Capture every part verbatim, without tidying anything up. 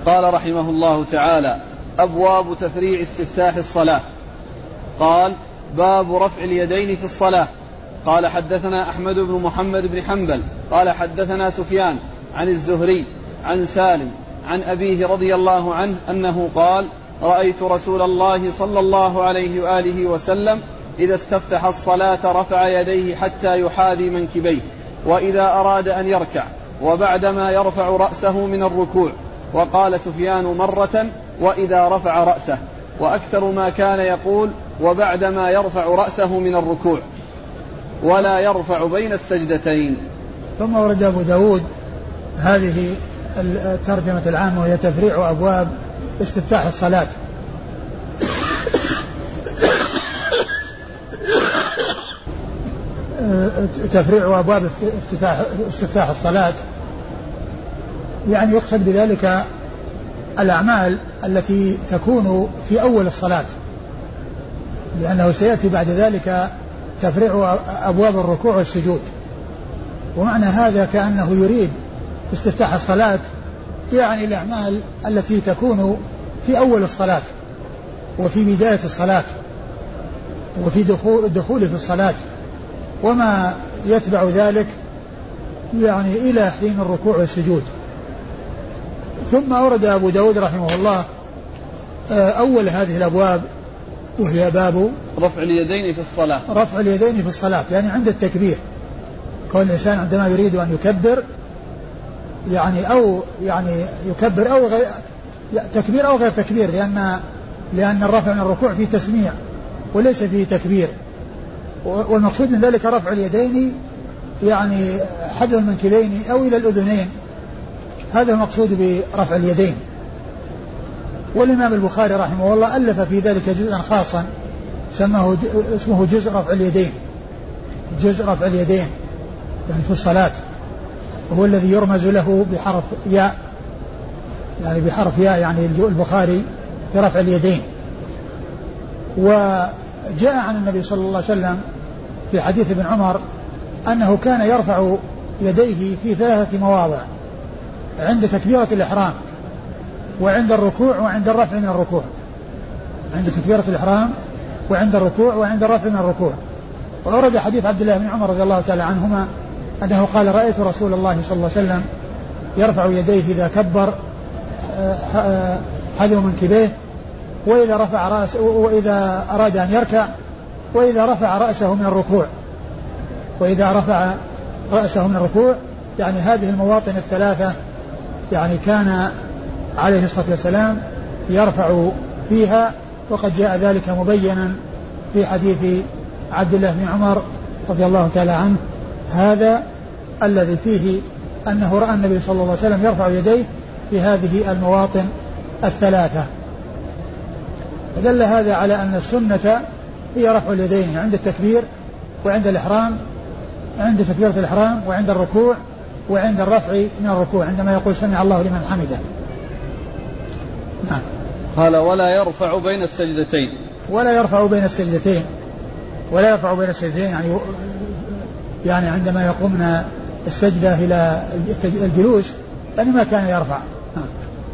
قال رحمه الله تعالى: أبواب تفريع استفتاح الصلاة. قال: باب رفع اليدين في الصلاة. قال: حدثنا أحمد بن محمد بن حنبل قال حدثنا سفيان عن الزهري عن سالم عن أبيه رضي الله عنه أنه قال: رأيت رسول الله صلى الله عليه وآله وسلم إذا استفتح الصلاة رفع يديه حتى يحاذي منكبيه، وإذا أراد أن يركع، وبعدما يرفع رأسه من الركوع. وقال سفيان مرة: وإذا رفع رأسه، وأكثر ما كان يقول: وبعدما يرفع رأسه من الركوع، ولا يرفع بين السجدتين. ثم ورد أبو داود هذه الترجمة العامة، وهي تفريع أبواب استفتاح الصلاة. تفريع أبواب استفتاح, استفتاح الصلاة يعني يقصد بذلك الأعمال التي تكون في أول الصلاة، لأنه سيأتي بعد ذلك تفريع أبواب الركوع والسجود. ومعنى هذا كأنه يريد استفتاح الصلاة يعني الأعمال التي تكون في أول الصلاة وفي بداية الصلاة وفي دخول الدخول في الصلاة، وما يتبع ذلك يعني إلى حين الركوع والسجود. ثم أورد أبو داود رحمه الله أول هذه الأبواب، وهي باب رفع اليدين في الصلاة. رفع اليدين في الصلاة يعني عند التكبير، كون الإنسان عندما يريد أن يكبر يعني أو يعني يكبر أو غير تكبير أو غير تكبير، لأن لأن الرفع من الركوع فيه تسميع وليس فيه تكبير. والمقصود من ذلك رفع اليدين يعني حذو المنكبين أو إلى الأذنين، هذا المقصود برفع اليدين. والإمام البخاري رحمه الله ألف في ذلك جزءا خاصا سماه اسمه جزء رفع اليدين، جزء رفع اليدين يعني في الصلاة، وهو الذي يرمز له بحرف ياء، يعني بحرف ياء يعني البخاري في رفع اليدين. وجاء عن النبي صلى الله عليه وسلم في حديث ابن عمر أنه كان يرفع يديه في ثلاثة مواضع: عند تكبيرة الإحرام، وعند الركوع، وعند الرفع من الركوع. عند تكبيرة الإحرام وعند الركوع وعند الرفع من الركوع. وأورد حديث عبد الله بن عمر رضي الله تعالى عنهما أنه قال: رأيت رسول الله صلى الله عليه وسلم يرفع يديه إذا كبر حذو منكبيه، وإذا رفع رأسه، وإذا أراد أن يركع، وإذا رفع رأسه من الركوع. وإذا رفع رأسه من الركوع يعني هذه المواطن الثلاثة يعني كان عليه الصلاة والسلام يرفع فيها، وقد جاء ذلك مبينا في حديث عبد الله بن عمر رضي الله تعالى عنه، هذا الذي فيه أنه رأى النبي صلى الله عليه وسلم يرفع يديه في هذه المواطن الثلاثة. فدل هذا على أن السنة هي رفع اليدين عند التكبير وعند الإحرام، عند تكبيرة الإحرام وعند الركوع وعند الرفع من الركوع عندما يقول سمع الله لمن حمده. نعم. قال: ولا يرفع بين السجدتين. ولا يرفع بين السجدتين، ولا يرفع بين السجدتين يعني يعني عندما يقوم من السجدة إلى الجلوس يعني ما كان يرفع. نعم.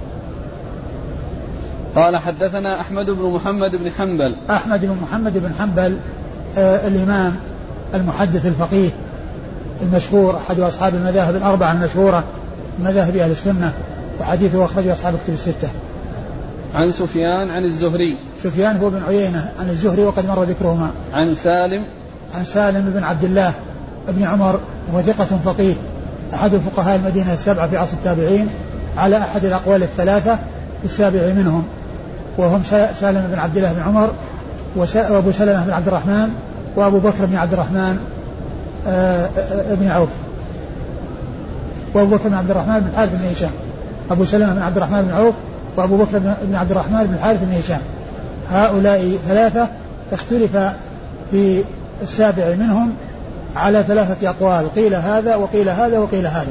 قال: حدثنا أحمد بن محمد بن حنبل. أحمد بن محمد بن حنبل آه الإمام المحدث الفقيه المشهور، أحد أصحاب المذاهب الأربعة المشهورة مذاهب أهل السنة، وحديثه أخرجه أصحاب الكتب الستة. عن سفيان عن الزهري. سفيان هو بن عيينة عن الزهري وقد مر ذكرهما. عن سالم. عن سالم بن عبد الله بن عمر، وهو ثقة فقيه أحد الفقهاء المدينة السبعة في عصر التابعين على أحد الأقوال الثلاثة السابع منهم، وهم سالم بن عبد الله بن عمر، وأبو سلمة بن عبد الرحمن، وأبو بكر بن عبد الرحمن بن عوف، وأبو بكر بن عبد الرحمن بن الحارث بن هشام. أبو سلمة بن عبد الرحمن بن عوف وأبو بكر بن عبد الرحمن بن الحارث بن هشام. هؤلاء ثلاثة اختلف في السابع منهم على ثلاثة أقوال، قيل هذا وقيل هذا وقيل هذا.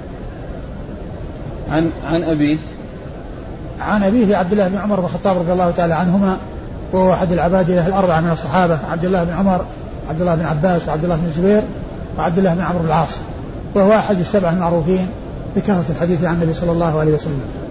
عن عن أبيه عن أبيه عبد الله بن عمر بن الخطاب رضي الله تعالى عنهما، وهو أحد العبادلة الأربعة من الصحابة، عبد الله بن عمر، عبد الله بن عباس، وعبد الله بن الزبير، وعبد الله بن عمرو بن العاص، وهو أحد السبعة المعروفين بكثرة الحديث عن النبي صلى الله عليه وسلم.